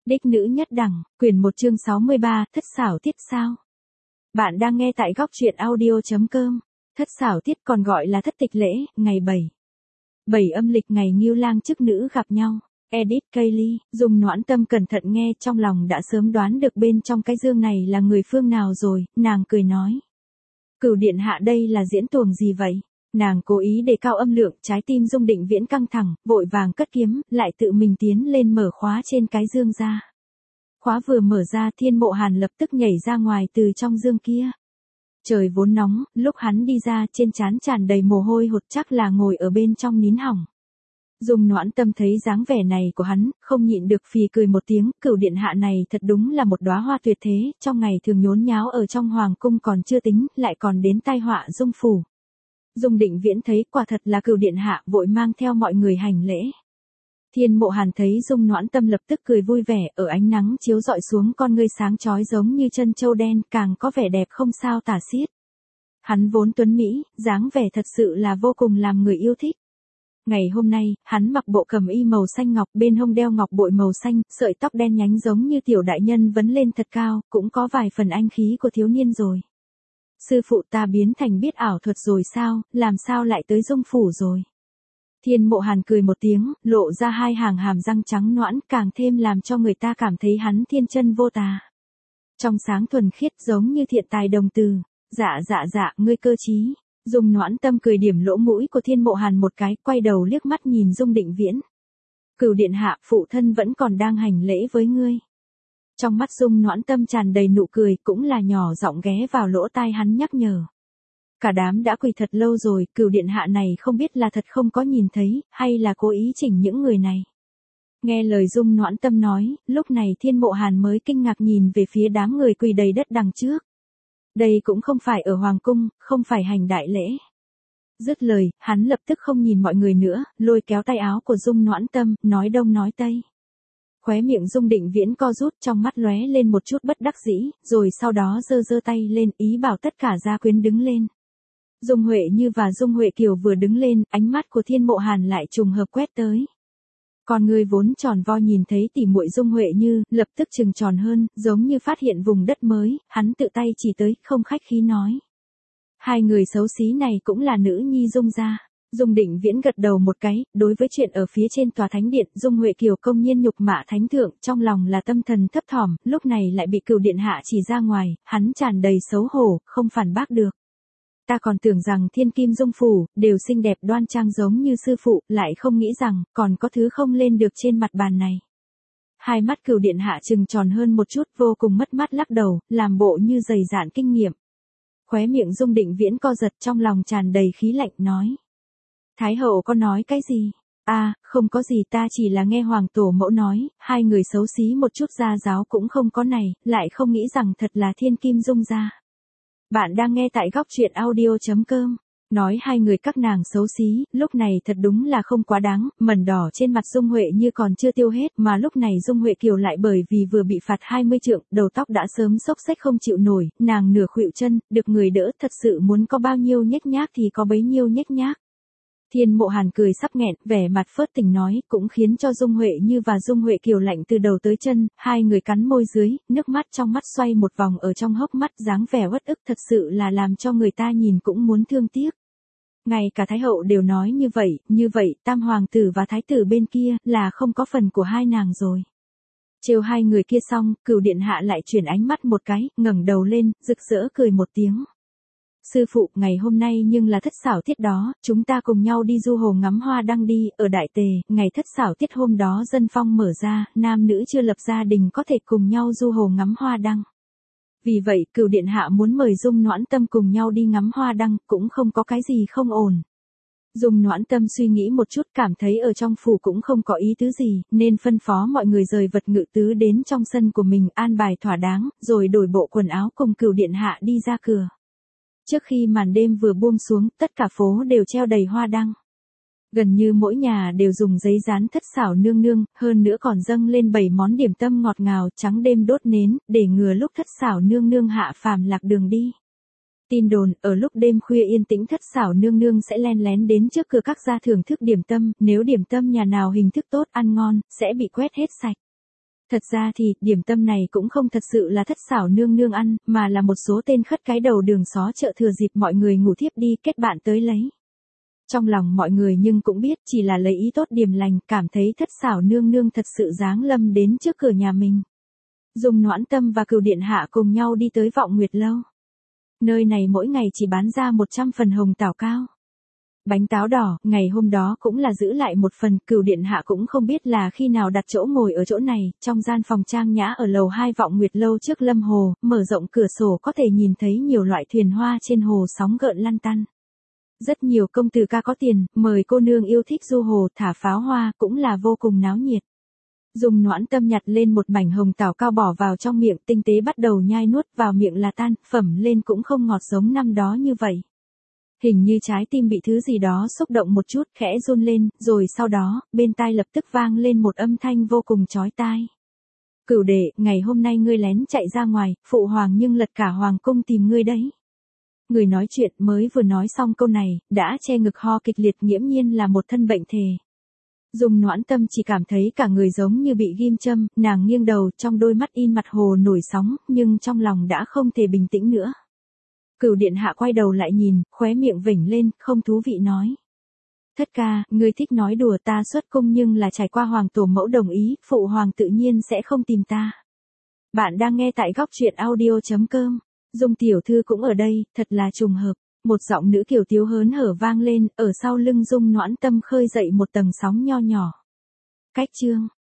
Đích nữ nhất đẳng, quyển 1 chương 63, thất xảo tiết sao? Bạn đang nghe tại góc truyện audio.com. Thất xảo tiết còn gọi là thất tịch lễ, ngày 7 âm lịch ngày Ngưu Lang chức nữ gặp nhau. Edith Caylee, Dung Noãn Tâm cẩn thận nghe, trong lòng đã sớm đoán được bên trong cái dương này là người phương nào rồi, nàng cười nói. Cửu điện hạ đây là diễn tuồng gì vậy? Nàng cố ý đề cao âm lượng, trái tim Dung Định Viễn căng thẳng, vội vàng cất kiếm, lại tự mình tiến lên mở khóa trên cái dương ra. Khóa vừa mở ra, Thiên Mộ Hàn lập tức nhảy ra ngoài từ trong dương kia. Trời vốn nóng, lúc hắn đi ra trên trán tràn đầy mồ hôi hột, chắc là ngồi ở bên trong nín hỏng. Dung Noãn Tâm thấy dáng vẻ này của hắn, không nhịn được phì cười một tiếng, cửu điện hạ này thật đúng là một đóa hoa tuyệt thế, trong ngày thường nhốn nháo ở trong hoàng cung còn chưa tính, lại còn đến tai họa Dung phủ. Dung Định Viễn thấy quả thật là cửu điện hạ, vội mang theo mọi người hành lễ. Thiên Mộ Hàn thấy Dung Noãn Tâm lập tức cười vui vẻ, ở ánh nắng chiếu rọi xuống con ngươi sáng chói giống như chân châu đen, càng có vẻ đẹp không sao tả xiết. Hắn vốn tuấn mỹ, dáng vẻ thật sự là vô cùng làm người yêu thích. Ngày hôm nay, hắn mặc bộ cẩm y màu xanh ngọc, bên hông đeo ngọc bội màu xanh, sợi tóc đen nhánh giống như tiểu đại nhân vấn lên thật cao, cũng có vài phần anh khí của thiếu niên rồi. Sư phụ, ta biến thành biết ảo thuật rồi sao, làm sao lại tới Dung phủ rồi? Thiên Mộ Hàn cười một tiếng, lộ ra hai hàng hàm răng trắng nõn, càng thêm làm cho người ta cảm thấy hắn thiên chân vô tà. Trong sáng thuần khiết giống như thiện tài đồng từ. Dạ, ngươi cơ trí. Dung Noãn Tâm cười điểm lỗ mũi của Thiên Mộ Hàn một cái, quay đầu liếc mắt nhìn Dung Định Viễn. Cửu điện hạ, phụ thân vẫn còn đang hành lễ với ngươi. Trong mắt Dung Noãn Tâm tràn đầy nụ cười, cũng là nhỏ giọng ghé vào lỗ tai hắn nhắc nhở. Cả đám đã quỳ thật lâu rồi, cửu điện hạ này không biết là thật không có nhìn thấy, hay là cố ý chỉnh những người này. Nghe lời Dung Noãn Tâm nói, lúc này Thiên Mộ Hàn mới kinh ngạc nhìn về phía đám người quỳ đầy đất đằng trước. Đây cũng không phải ở hoàng cung, không phải hành đại lễ. Dứt lời, hắn lập tức không nhìn mọi người nữa, lôi kéo tay áo của Dung Noãn Tâm, nói đông nói tây. Khóe miệng Dung Định Viễn co rút, trong mắt lóe lên một chút bất đắc dĩ, rồi sau đó giơ tay lên, ý bảo tất cả gia quyến đứng lên. Dung Huệ Như và Dung Huệ Kiều vừa đứng lên, ánh mắt của Thiên Mộ Hàn lại trùng hợp quét tới. Còn người vốn tròn vo nhìn thấy tỉ muội Dung Huệ Như, lập tức trừng tròn hơn, giống như phát hiện vùng đất mới, hắn tự tay chỉ tới, không khách khí nói. Hai người xấu xí này cũng là nữ nhi Dung gia. Dung Định Viễn gật đầu một cái, đối với chuyện ở phía trên tòa thánh điện, Dung Huệ Kiều công nhiên nhục mạ thánh thượng, trong lòng là tâm thần thấp thỏm, lúc này lại bị cửu điện hạ chỉ ra ngoài, hắn tràn đầy xấu hổ, không phản bác được. Ta còn tưởng rằng thiên kim Dung phủ, đều xinh đẹp đoan trang giống như sư phụ, lại không nghĩ rằng, còn có thứ không lên được trên mặt bàn này. Hai mắt cửu điện hạ trừng tròn hơn một chút, vô cùng mất mát lắc đầu, làm bộ như dày dạn kinh nghiệm. Khóe miệng Dung Định Viễn co giật, trong lòng tràn đầy khí lạnh, nói. Thái hậu có nói cái gì? Không có gì, ta chỉ là nghe hoàng tổ mẫu nói, hai người xấu xí một chút gia giáo cũng không có này, lại không nghĩ rằng thật là thiên kim Dung gia. Bạn đang nghe tại góc truyện audio.com. Nói hai người các nàng xấu xí, lúc này thật đúng là không quá đáng, mẩn đỏ trên mặt Dung Huệ Như còn chưa tiêu hết, mà lúc này Dung Huệ Kiều lại bởi vì vừa bị phạt 20 trượng, đầu tóc đã sớm xốc xếch không chịu nổi, nàng nửa khuỵu chân, được người đỡ, thật sự muốn có bao nhiêu nhếch nhác thì có bấy nhiêu nhếch nhác. Thiên Mộ Hàn cười sắp nghẹn, vẻ mặt phớt tình nói, cũng khiến cho Dung Huệ Như và Dung Huệ Kiều lạnh từ đầu tới chân, hai người cắn môi dưới, nước mắt trong mắt xoay một vòng ở trong hốc mắt, dáng vẻ uất ức thật sự là làm cho người ta nhìn cũng muốn thương tiếc. Ngay cả Thái hậu đều nói như vậy, tam hoàng tử và thái tử bên kia, là không có phần của hai nàng rồi. Trêu hai người kia xong, cửu điện hạ lại chuyển ánh mắt một cái, ngẩng đầu lên, rực rỡ cười một tiếng. Sư phụ, ngày hôm nay nhưng là thất xảo tiết đó, chúng ta cùng nhau đi du hồ ngắm hoa đăng đi, ở Đại Tề, ngày thất xảo tiết hôm đó dân phong mở ra, nam nữ chưa lập gia đình có thể cùng nhau du hồ ngắm hoa đăng. Vì vậy, cửu điện hạ muốn mời Dung Noãn Tâm cùng nhau đi ngắm hoa đăng, cũng không có cái gì không ổn. Dung Noãn Tâm suy nghĩ một chút, cảm thấy ở trong phủ cũng không có ý tứ gì, nên phân phó mọi người rời vật ngự tứ đến trong sân của mình, an bài thỏa đáng, rồi đổi bộ quần áo cùng cửu điện hạ đi ra cửa. Trước khi màn đêm vừa buông xuống, tất cả phố đều treo đầy hoa đăng. Gần như mỗi nhà đều dùng giấy dán thất xảo nương nương, hơn nữa còn dâng lên 7 món điểm tâm ngọt ngào, trắng đêm đốt nến, để ngừa lúc thất xảo nương nương hạ phàm lạc đường đi. Tin đồn, ở lúc đêm khuya yên tĩnh thất xảo nương nương sẽ len lén đến trước cửa các gia thưởng thức điểm tâm, nếu điểm tâm nhà nào hình thức tốt ăn ngon, sẽ bị quét hết sạch. Thật ra thì, điểm tâm này cũng không thật sự là thất xảo nương nương ăn, mà là một số tên khất cái đầu đường xó chợ thừa dịp mọi người ngủ thiếp đi kết bạn tới lấy. Trong lòng mọi người nhưng cũng biết chỉ là lấy ý tốt điềm lành, cảm thấy thất xảo nương nương thật sự giáng lâm đến trước cửa nhà mình. Dung Noãn Tâm và Cửu Điện Hạ cùng nhau đi tới Vọng Nguyệt Lâu. Nơi này mỗi ngày chỉ bán ra 100 phần hồng tảo cao. Bánh táo đỏ, ngày hôm đó cũng là giữ lại một phần, Cửu Điện Hạ cũng không biết là khi nào đặt chỗ ngồi ở chỗ này, trong gian phòng trang nhã ở lầu 2 Vọng Nguyệt Lâu trước Lâm Hồ, mở rộng cửa sổ có thể nhìn thấy nhiều loại thuyền hoa trên hồ sóng gợn lăn tăn. Rất nhiều công tử ca có tiền, mời cô nương yêu thích du hồ thả pháo hoa, cũng là vô cùng náo nhiệt. Dung Noãn Tâm nhặt lên một mảnh hồng tảo cao bỏ vào trong miệng, tinh tế bắt đầu nhai nuốt, vào miệng là tan, phẩm lên cũng không ngọt giống năm đó như vậy. Hình như trái tim bị thứ gì đó xúc động một chút, khẽ run lên, rồi sau đó, bên tai lập tức vang lên một âm thanh vô cùng chói tai. Cửu đệ, ngày hôm nay ngươi lén chạy ra ngoài, phụ hoàng nhưng lật cả hoàng cung tìm ngươi đấy. Người nói chuyện mới vừa nói xong câu này, đã che ngực ho kịch liệt, nghiễm nhiên là một thân bệnh thề. Dung Noãn Tâm chỉ cảm thấy cả người giống như bị ghim châm, nàng nghiêng đầu, trong đôi mắt in mặt hồ nổi sóng, nhưng trong lòng đã không thể bình tĩnh nữa. Cửu Điện Hạ quay đầu lại nhìn, khóe miệng vểnh lên, không thú vị nói. Thất ca, ngươi thích nói đùa, ta xuất cung nhưng là trải qua hoàng tổ mẫu đồng ý, phụ hoàng tự nhiên sẽ không tìm ta. Bạn đang nghe tại góc truyện audio.com. Dung tiểu thư cũng ở đây, thật là trùng hợp. Một giọng nữ kiểu tiếu hớn hở vang lên, ở sau lưng Dung Noãn Tâm khơi dậy một tầng sóng nho nhỏ. Cách chương